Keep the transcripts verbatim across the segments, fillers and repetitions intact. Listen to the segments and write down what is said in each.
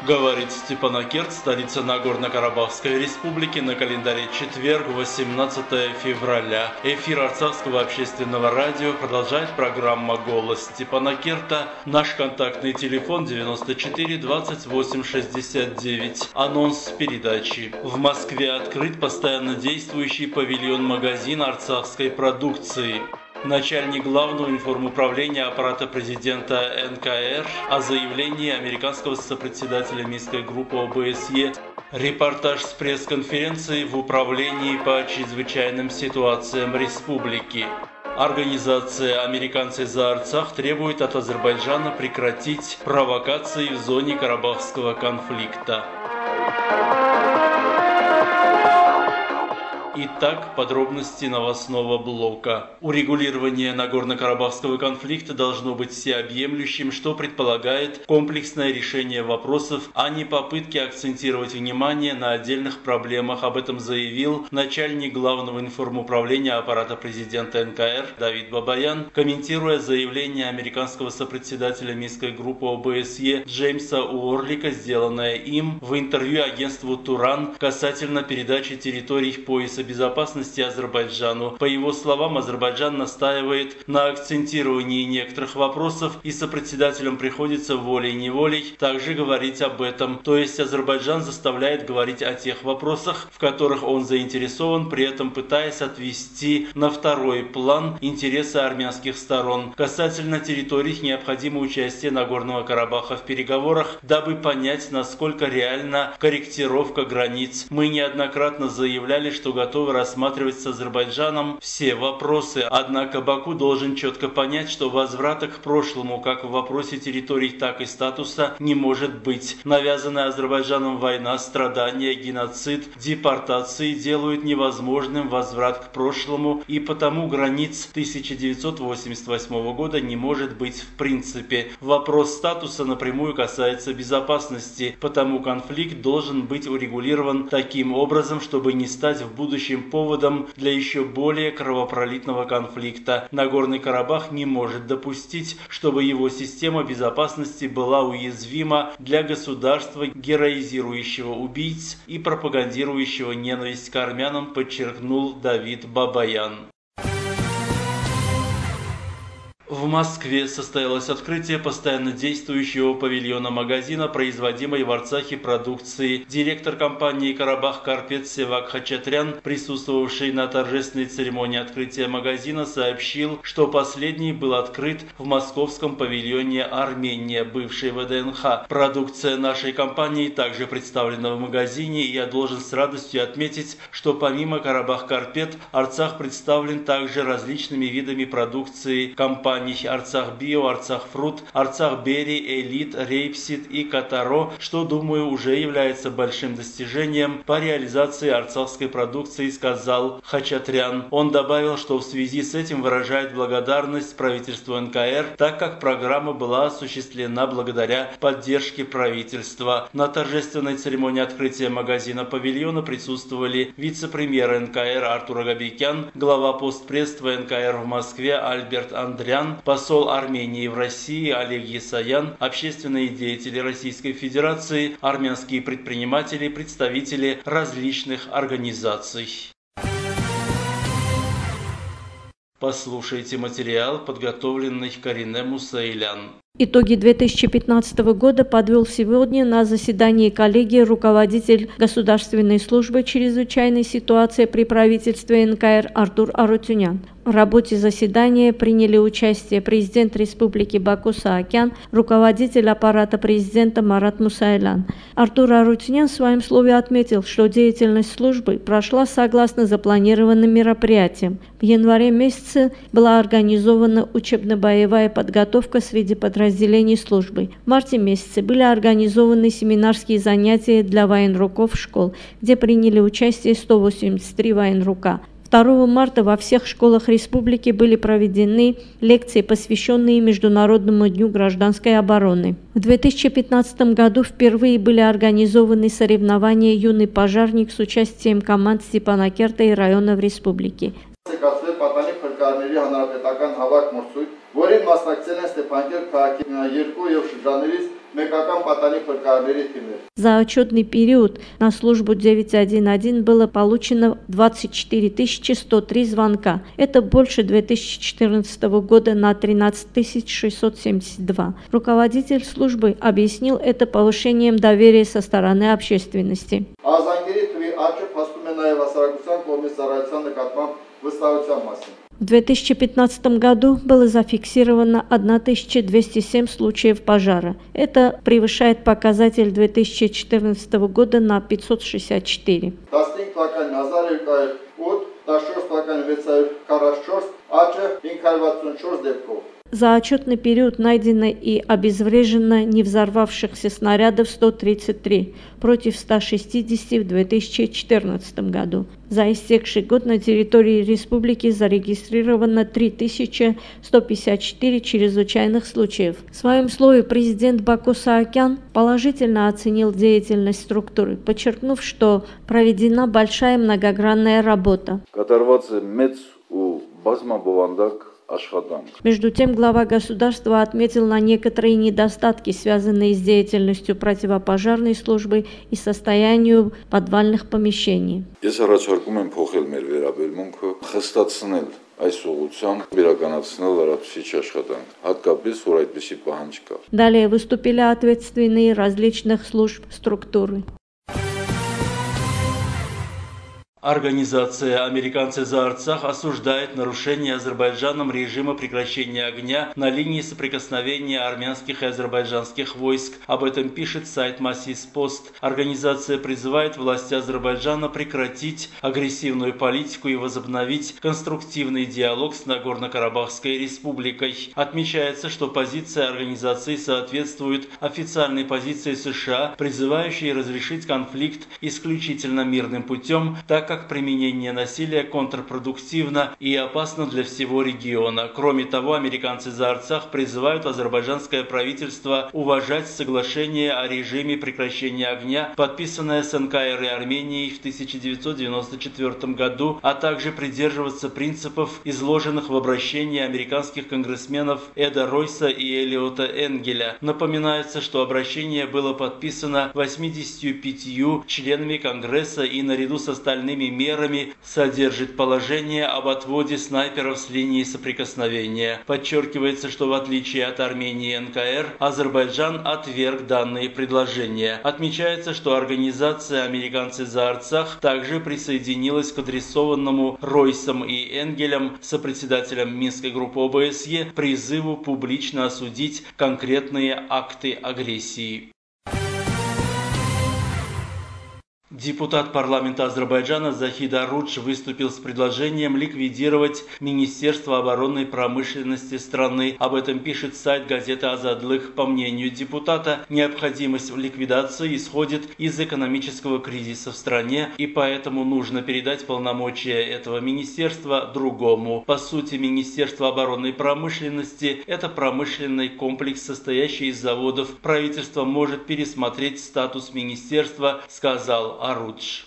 Говорит Степанакерт, столица Нагорно-Карабахской республики, на календаре четверг, восемнадцатое февраля. Эфир Арцахского общественного радио продолжает программа «Голос Степанакерта». Наш контактный телефон девяносто четыре двадцать восемь шестьдесят девять. Анонс передачи. В Москве открыт постоянно действующий павильон-магазин арцахской продукции. Начальник главного информуправления аппарата президента эн ка эр о заявлении американского сопредседателя Минской группы о бэ эс е. Репортаж с пресс-конференции в Управлении по чрезвычайным ситуациям республики. Организация «Американцы за Арцах» требует от Азербайджана прекратить провокации в зоне Карабахского конфликта. Итак, подробности новостного блока. Урегулирование Нагорно-Карабахского конфликта должно быть всеобъемлющим, что предполагает комплексное решение вопросов, а не попытки акцентировать внимание на отдельных проблемах. Об этом заявил начальник главного информуправления аппарата президента эн ка эр Давид Бабаян, комментируя заявление американского сопредседателя Минской группы о бэ эс е Джеймса Уорлика, сделанное им в интервью агентству «Туран» касательно передачи территорий пояса безопасности Азербайджану. По его словам, Азербайджан настаивает на акцентировании некоторых вопросов, и сопредседателям приходится волей-неволей также говорить об этом. То есть Азербайджан заставляет говорить о тех вопросах, в которых он заинтересован, при этом пытаясь отвести на второй план интересы армянских сторон. Касательно территорий, необходимо участие Нагорного Карабаха в переговорах, дабы понять, насколько реальна корректировка границ. Мы неоднократно заявляли, что готовы готовы рассматривать с Азербайджаном все вопросы. Однако Баку должен четко понять, что возврата к прошлому как в вопросе территорий, так и статуса не может быть. Навязанная Азербайджаном война, страдания, геноцид, депортации делают невозможным возврат к прошлому, и потому границ тысяча девятьсот восемьдесят восьмого года не может быть в принципе. Вопрос статуса напрямую касается безопасности, потому конфликт должен быть урегулирован таким образом, чтобы не стать в будущем поводом для еще более кровопролитного конфликта. Нагорный Карабах не может допустить, чтобы его система безопасности была уязвима для государства, героизирующего убийц и пропагандирующего ненависть к армянам, подчеркнул Давид Бабаян. В Москве состоялось открытие постоянно действующего павильона-магазина, производимой в Арцахе продукции. Директор компании «Карабах Карпет» Севак Хачатрян, присутствовавший на торжественной церемонии открытия магазина, сообщил, что последний был открыт в московском павильоне «Армения», бывшей вэ дэ эн ха. Продукция нашей компании также представлена в магазине, и я должен с радостью отметить, что помимо «Карабах Карпет» Арцах представлен также различными видами продукции компании Арцах Био, Арцах Фрут, Арцах Бери, Элит, Рейпсид и Катаро, что, думаю, уже является большим достижением по реализации арцахской продукции, сказал Хачатрян. Он добавил, что в связи с этим выражает благодарность правительству эн ка эр, так как программа была осуществлена благодаря поддержке правительства. На торжественной церемонии открытия магазина павильона присутствовали вице-премьер эн ка эр Артур Агабекян, глава постпредства эн ка эр в Москве Альберт Андрян, посол Армении в России Олег Есаян, общественные деятели Российской Федерации, армянские предприниматели, представители различных организаций. Послушайте материал, подготовленный Карине Мусаилян. Итоги две тысячи пятнадцатого года подвел сегодня на заседании коллегии руководитель Государственной службы чрезвычайной ситуации при правительстве эн ка эр Артур Арутюнян. В работе заседания приняли участие президент Республики Баку Саакян, руководитель аппарата президента Марат Мусаилян. Артур Арутюнян в своем слове отметил, что деятельность службы прошла согласно запланированным мероприятиям. В январе месяце была организована учебно-боевая подготовка среди подразделений службы. В марте месяце были организованы семинарские занятия для военруков школ, где приняли участие сто восемьдесят три военрука. второго марта во всех школах республики были проведены лекции, посвященные Международному дню гражданской обороны. В две тысячи пятнадцатом году впервые были организованы соревнования «Юный пожарник» с участием команд Степанакерта и районов республики. За отчетный период на службу девять один один было получено двадцать четыре тысячи сто три звонка. Это больше две тысячи четырнадцатого года на тринадцать тысяч шестьсот семьдесят два. Руководитель службы объяснил это повышением доверия со стороны общественности. В две тысячи пятнадцатом году было зафиксировано тысяча двести семь случаев пожара. Это превышает показатель две тысячи четырнадцатого года на пятьсот шестьдесят четыре. За отчетный период найдено и обезврежено не взорвавшихся снарядов сто тридцать три против ста шестидесяти в две тысячи четырнадцатом году. За истекший год на территории республики зарегистрировано три тысячи сто пятьдесят четыре чрезвычайных случаев. В своем слове президент Баку Саакян положительно оценил деятельность структуры, подчеркнув, что проведена большая многогранная работа. Между тем, глава государства отметил на некоторые недостатки, связанные с деятельностью противопожарной службы и состоянием подвальных помещений. Далее выступили ответственные различных служб структуры. Организация «Американцы за Арцах» осуждает нарушение Азербайджаном режима прекращения огня на линии соприкосновения армянских и азербайджанских войск. Об этом пишет сайт Масис Пост. Организация призывает власти Азербайджана прекратить агрессивную политику и возобновить конструктивный диалог с Нагорно-Карабахской республикой. Отмечается, что позиция организации соответствует официальной позиции США, призывающей разрешить конфликт исключительно мирным путем, так как применение насилия контрпродуктивно и опасно для всего региона. Кроме того, американцы за Арцах призывают азербайджанское правительство уважать соглашение о режиме прекращения огня, подписанное с эн ка эр и Арменией в тысяча девятьсот девяносто четвёртом году, а также придерживаться принципов, изложенных в обращении американских конгрессменов Эда Ройса и Элиота Энгеля. Напоминается, что обращение было подписано восьмидесятью пятью членами Конгресса и наряду с остальными мерами содержит положение об отводе снайперов с линии соприкосновения. Подчеркивается, что в отличие от Армении и эн ка эр, Азербайджан отверг данные предложения. Отмечается, что организация «Американцы за Арцах» также присоединилась к адресованному Ройсом и Энгелем, сопредседателем Минской группы о бэ эс е, призыву публично осудить конкретные акты агрессии. Депутат парламента Азербайджана Захид Арудж выступил с предложением ликвидировать Министерство оборонной промышленности страны. Об этом пишет сайт газеты «Азадлык». По мнению депутата, необходимость в ликвидации исходит из экономического кризиса в стране, и поэтому нужно передать полномочия этого министерства другому. По сути, Министерство оборонной промышленности – это промышленный комплекс, состоящий из заводов. Правительство может пересмотреть статус министерства, сказал Арудж.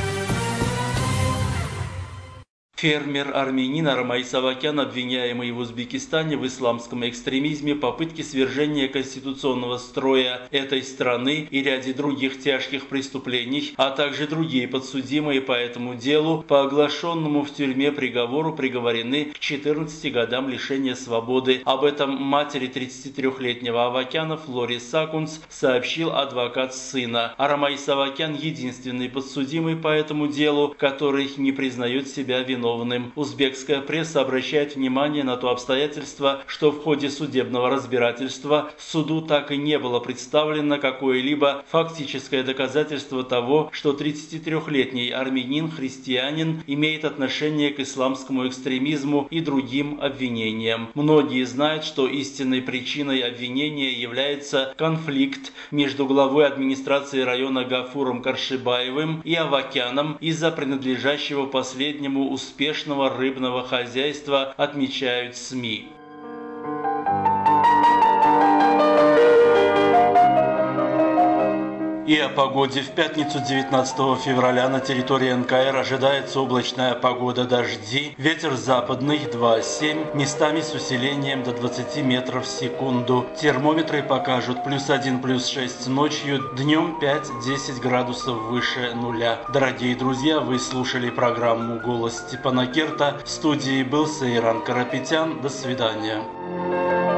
Фермер-армянин Арамай Савакян, обвиняемый в Узбекистане в исламском экстремизме, попытке свержения конституционного строя этой страны и ряде других тяжких преступлений, а также другие подсудимые по этому делу, по оглашенному в тюрьме приговору приговорены к четырнадцати годам лишения свободы. Об этом матери тридцатитрёхлетнего Авакяна Флоре Сакунс сообщил адвокат сына. Арамай Савакян единственный подсудимый по этому делу, который не признает себя виновным. Узбекская пресса обращает внимание на то обстоятельство, что в ходе судебного разбирательства суду так и не было представлено какое-либо фактическое доказательство того, что тридцатитрёхлетний армянин-христианин имеет отношение к исламскому экстремизму и другим обвинениям. Многие знают, что истинной причиной обвинения является конфликт между главой администрации района Гафуром Каршибаевым и Авакяном из-за принадлежащего последнему успешного успешного рыбного хозяйства, отмечают СМИ. И о погоде. В пятницу девятнадцатого февраля на территории эн ка эр ожидается облачная погода, дожди, ветер западный два семь, местами с усилением до двадцати метров в секунду. Термометры покажут плюс один, плюс шесть ночью, днем пять-десять градусов выше нуля. Дорогие друзья, вы слушали программу «Голос Степана Керта». В студии был Сейран Карапетян. До свидания.